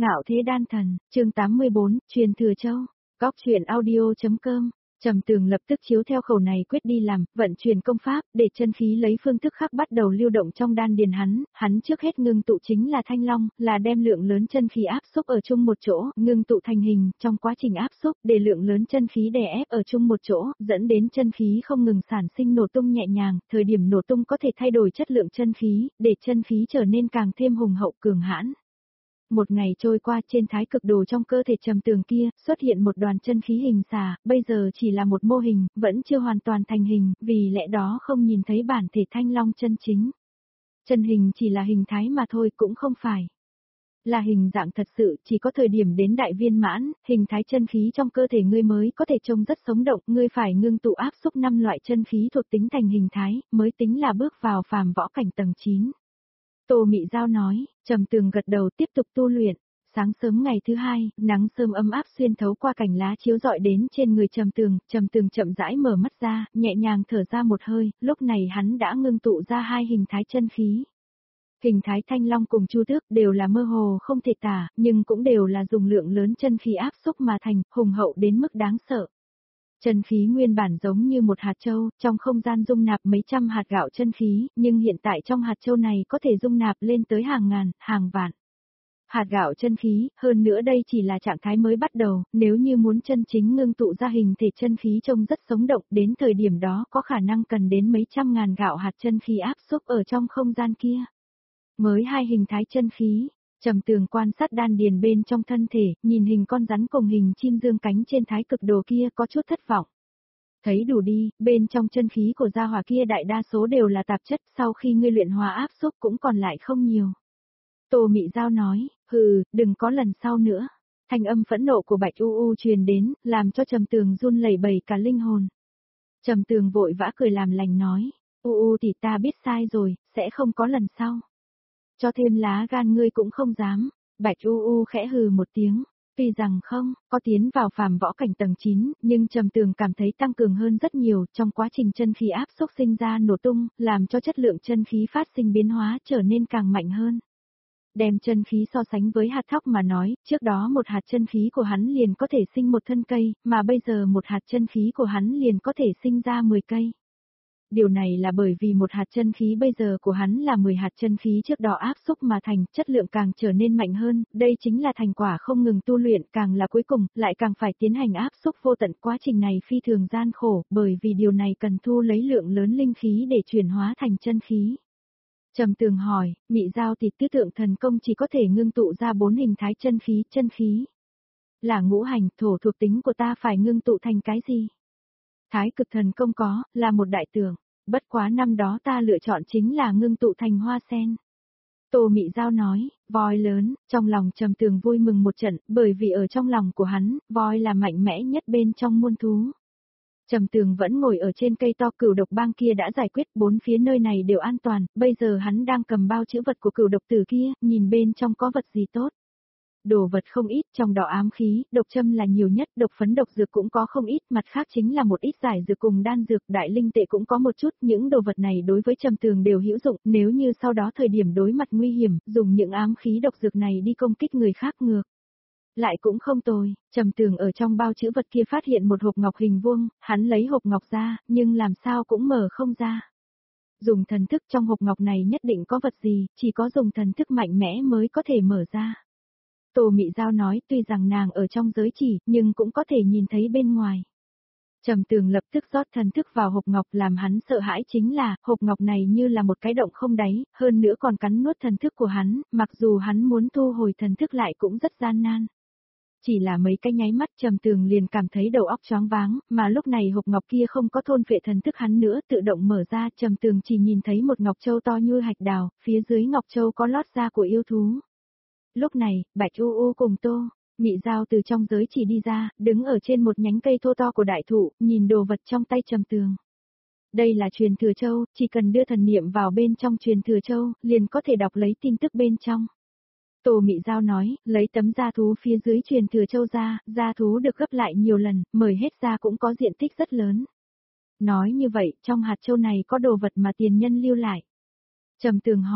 Ngạo Thế Đan Thần, chương 84, truyền thừa châu. Góc truyện audio.com. Trầm Tường lập tức chiếu theo khẩu này quyết đi làm, vận chuyển công pháp, để chân khí lấy phương thức khác bắt đầu lưu động trong đan điền hắn trước hết ngưng tụ chính là thanh long, là đem lượng lớn chân khí áp xúc ở chung một chỗ, ngưng tụ thành hình, trong quá trình áp xúc, để lượng lớn chân khí đè ép ở chung một chỗ, dẫn đến chân khí không ngừng sản sinh nổ tung nhẹ nhàng, thời điểm nổ tung có thể thay đổi chất lượng chân khí, để chân khí trở nên càng thêm hùng hậu cường hãn. Một ngày trôi qua, trên thái cực đồ trong cơ thể Trầm Tường kia, xuất hiện một đoàn chân khí hình xà, bây giờ chỉ là một mô hình, vẫn chưa hoàn toàn thành hình, vì lẽ đó không nhìn thấy bản thể thanh long chân chính. Chân hình chỉ là hình thái mà thôi, cũng không phải là hình dạng thật sự, chỉ có thời điểm đến đại viên mãn, hình thái chân khí trong cơ thể ngươi mới có thể trông rất sống động, ngươi phải ngưng tụ áp xúc 5 loại chân khí thuộc tính thành hình thái, mới tính là bước vào phàm võ cảnh tầng 9. Tô Mị Giao nói. Trầm Tường gật đầu tiếp tục tu luyện. Sáng sớm ngày thứ hai, nắng sớm ấm áp xuyên thấu qua cành lá chiếu rọi đến trên người Trầm Tường chậm rãi mở mắt ra, nhẹ nhàng thở ra một hơi, lúc này hắn đã ngưng tụ ra hai hình thái chân khí. Hình thái thanh long cùng chu tước đều là mơ hồ không thể tả, nhưng cũng đều là dùng lượng lớn chân khí áp xúc mà thành, hùng hậu đến mức đáng sợ. Chân khí nguyên bản giống như một hạt châu, trong không gian dung nạp mấy trăm hạt gạo chân khí, nhưng hiện tại trong hạt châu này có thể dung nạp lên tới hàng ngàn, hàng vạn hạt gạo chân khí, hơn nữa đây chỉ là trạng thái mới bắt đầu, nếu như muốn chân chính ngưng tụ ra hình thể chân khí trông rất sống động, đến thời điểm đó có khả năng cần đến mấy trăm ngàn gạo hạt chân khí áp xúc ở trong không gian kia. Mới hai hình thái chân khí. Trầm Tường quan sát đan điền bên trong thân thể, nhìn hình con rắn cùng hình chim dương cánh trên thái cực đồ kia có chút thất vọng. Thấy đủ đi, bên trong chân khí của gia hỏa kia đại đa số đều là tạp chất, sau khi ngươi luyện hóa áp xúc cũng còn lại không nhiều. Tô Mị Giao nói, đừng có lần sau nữa. Thanh âm phẫn nộ của Bạch U truyền đến, làm cho Trầm Tường run lẩy bẩy cả linh hồn. Trầm Tường vội vã cười làm lành nói, thì ta biết sai rồi, sẽ không có lần sau. Cho thêm lá gan ngươi cũng không dám. Bạch khẽ hừ một tiếng. Tuy rằng không có tiến vào phàm võ cảnh tầng 9, nhưng Trầm Tường cảm thấy tăng cường hơn rất nhiều trong quá trình chân khí áp xúc sinh ra nổ tung, làm cho chất lượng chân khí phát sinh biến hóa trở nên càng mạnh hơn. Đem chân khí so sánh với hạt thóc mà nói, trước đó một hạt chân khí của hắn liền có thể sinh một thân cây, mà bây giờ một hạt chân khí của hắn liền có thể sinh ra 10 cây. Điều này là bởi vì một hạt chân khí bây giờ của hắn là 10 hạt chân khí trước đó áp xúc mà thành, chất lượng càng trở nên mạnh hơn, đây chính là thành quả không ngừng tu luyện, càng là cuối cùng, lại càng phải tiến hành áp xúc vô tận, quá trình này phi thường gian khổ, bởi vì điều này cần thu lấy lượng lớn linh khí để chuyển hóa thành chân khí. Trầm Tường hỏi, Mị Giao thì tứ tượng thần công chỉ có thể ngưng tụ ra 4 hình thái chân khí. Là ngũ hành, thổ thuộc tính của ta phải ngưng tụ thành cái gì? Thái cực thần công là một đại tượng. Bất quá năm đó ta lựa chọn chính là ngưng tụ thành hoa sen. Tô Mị Giao nói, voi lớn, trong lòng Trầm Tường vui mừng một trận, bởi vì ở trong lòng của hắn, voi là mạnh mẽ nhất bên trong muôn thú. Trầm Tường vẫn ngồi ở trên cây to, Cửu Độc bang kia đã giải quyết, 4 phía nơi này đều an toàn, bây giờ hắn đang cầm bao chữ vật của Cửu Độc tử kia, nhìn bên trong có vật gì tốt. Đồ vật không ít, trong đó ám khí, độc châm là nhiều nhất, độc phấn độc dược cũng có không ít, mặt khác chính là một ít giải dược cùng đan dược, đại linh tệ cũng có một chút, những đồ vật này đối với Trầm Tường đều hữu dụng, nếu như sau đó thời điểm đối mặt nguy hiểm, dùng những ám khí độc dược này đi công kích người khác ngược lại cũng không tồi. Trầm Tường ở trong bao chữ vật kia phát hiện một hộp ngọc hình vuông, hắn lấy hộp ngọc ra, nhưng làm sao cũng mở không ra. Dùng thần thức trong hộp ngọc này nhất định có vật gì, chỉ có dùng thần thức mạnh mẽ mới có thể mở ra. Tô Mị Giao nói, tuy rằng nàng ở trong giới chỉ, nhưng cũng có thể nhìn thấy bên ngoài. Trầm Tường lập tức rót thần thức vào hộp ngọc, làm hắn sợ hãi chính là, hộp ngọc này như là một cái động không đáy, hơn nữa còn cắn nuốt thần thức của hắn, mặc dù hắn muốn thu hồi thần thức lại cũng rất gian nan. Chỉ là mấy cái nháy mắt Trầm Tường liền cảm thấy đầu óc choáng váng, mà lúc này hộp ngọc kia không có thôn phệ thần thức hắn nữa, tự động mở ra, Trầm Tường chỉ nhìn thấy một ngọc châu to như hạch đào, phía dưới ngọc châu có lót da của yêu thú. Lúc này, Bạch cùng Tô Mị Giao từ trong giới chỉ đi ra, đứng ở trên một nhánh cây thô to của đại thụ, nhìn đồ vật trong tay Trầm Tường. Đây là truyền thừa châu, chỉ cần đưa thần niệm vào bên trong truyền thừa châu, liền có thể đọc lấy tin tức bên trong. Tô Mị Giao nói, lấy tấm da thú phía dưới truyền thừa châu ra, da thú được gấp lại nhiều lần, mời hết ra cũng có diện tích rất lớn. Nói như vậy, trong hạt châu này có đồ vật mà tiền nhân lưu lại. Trầm Tường hỏi,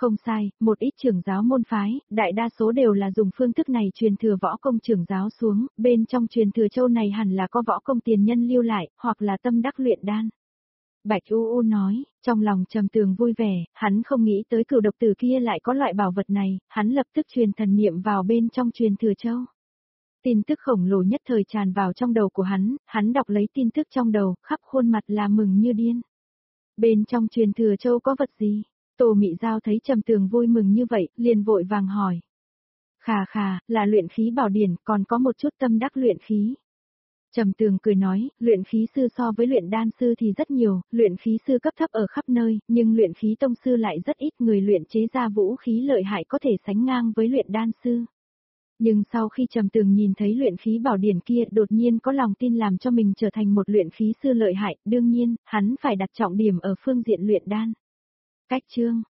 Không sai, một ít trưởng giáo môn phái, đại đa số đều là dùng phương thức này truyền thừa võ công trưởng giáo xuống, bên trong truyền thừa châu này hẳn là có võ công tiền nhân lưu lại, hoặc là tâm đắc luyện đan. Bạch U U nói, trong lòng Trầm Tường vui vẻ, hắn không nghĩ tới Cửu độc tử kia lại có loại bảo vật này, hắn lập tức truyền thần niệm vào bên trong truyền thừa châu. Tin tức khổng lồ nhất thời tràn vào trong đầu của hắn đọc lấy tin tức trong đầu, khắp khuôn mặt là mừng như điên. Bên trong truyền thừa châu có vật gì? Tô Mị Giao thấy Trầm Tường vui mừng như vậy, liền vội vàng hỏi. Khà, là luyện khí bảo điển, còn có một chút tâm đắc luyện khí. Trầm Tường cười nói, luyện khí sư so với luyện đan sư thì rất nhiều, luyện khí sư cấp thấp ở khắp nơi, nhưng luyện khí tông sư lại rất ít người luyện chế ra vũ khí lợi hại có thể sánh ngang với luyện đan sư. Nhưng sau khi Trầm Tường nhìn thấy luyện khí bảo điển kia đột nhiên có lòng tin làm cho mình trở thành một luyện khí sư lợi hại, đương nhiên, hắn phải đặt trọng điểm ở phương diện luyện đan. Cách chương